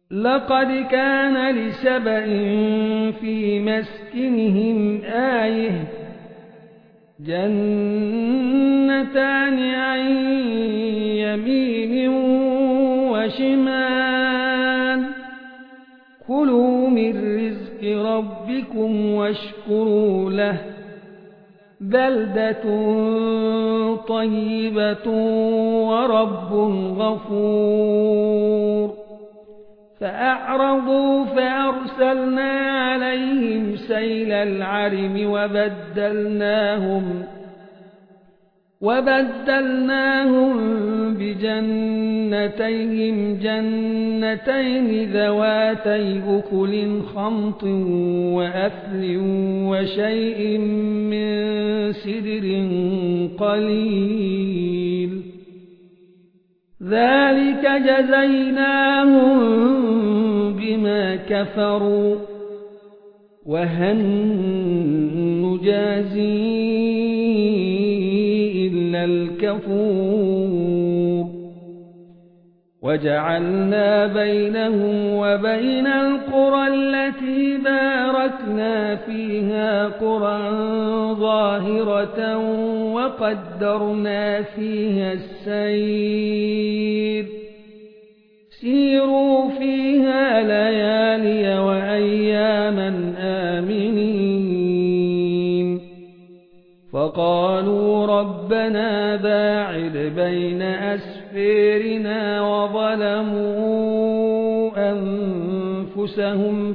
لقد كان لسبإ في مسكنهم آية جنتان عن يمين وشمال كلوا من رزق ربكم واشكروا له بلدة طيبة ورب غفور فأعرضوا فأرسلنا عليهم سيل العرم وبدلناهم بجنتيهم جنتين ذواتي أكل خمط وأثل وشيء من سدر قليل ذلك جزيناهم بما كفروا وهل نجازي إلا الكفور وجعلنا بينهم وبين القرى التي باركنا فيها قرى ظاهرة وقدرنا فيها السير سيروا فيها ليالي وأياما آمنين فقالوا ربنا باعد بين أسفيرنا وظلموا أنفسهم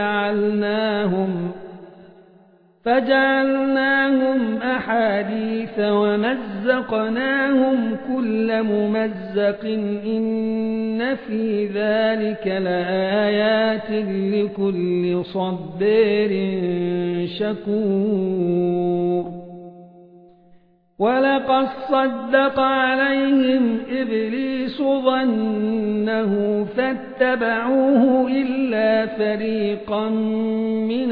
فجعلناهم أحاديث ومزقناهم كل ممزق إن في ذلك لآيات لكل صبار شكور ولقد صدق عليهم إبليس ظنه فاتبعوه إلا فريقا من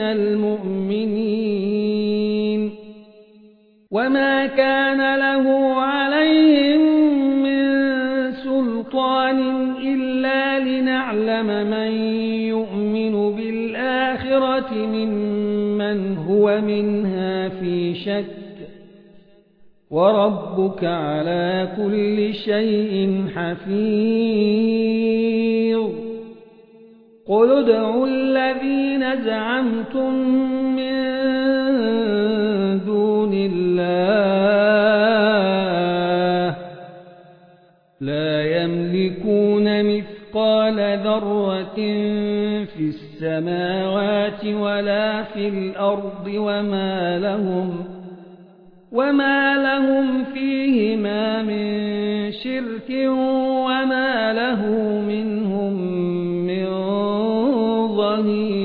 المؤمنين وما كان له عليهم من سلطان إلا لنعلم من يؤمن بالآخرة ممن هو منها في شك وربك على كل شيء حفيظ قل ادعوا الذين زعمتم من دون الله لا يملكون مثقال ذرة في السماوات ولا في الأرض وما لهم فيهما من شرك وما له منهم من ظهير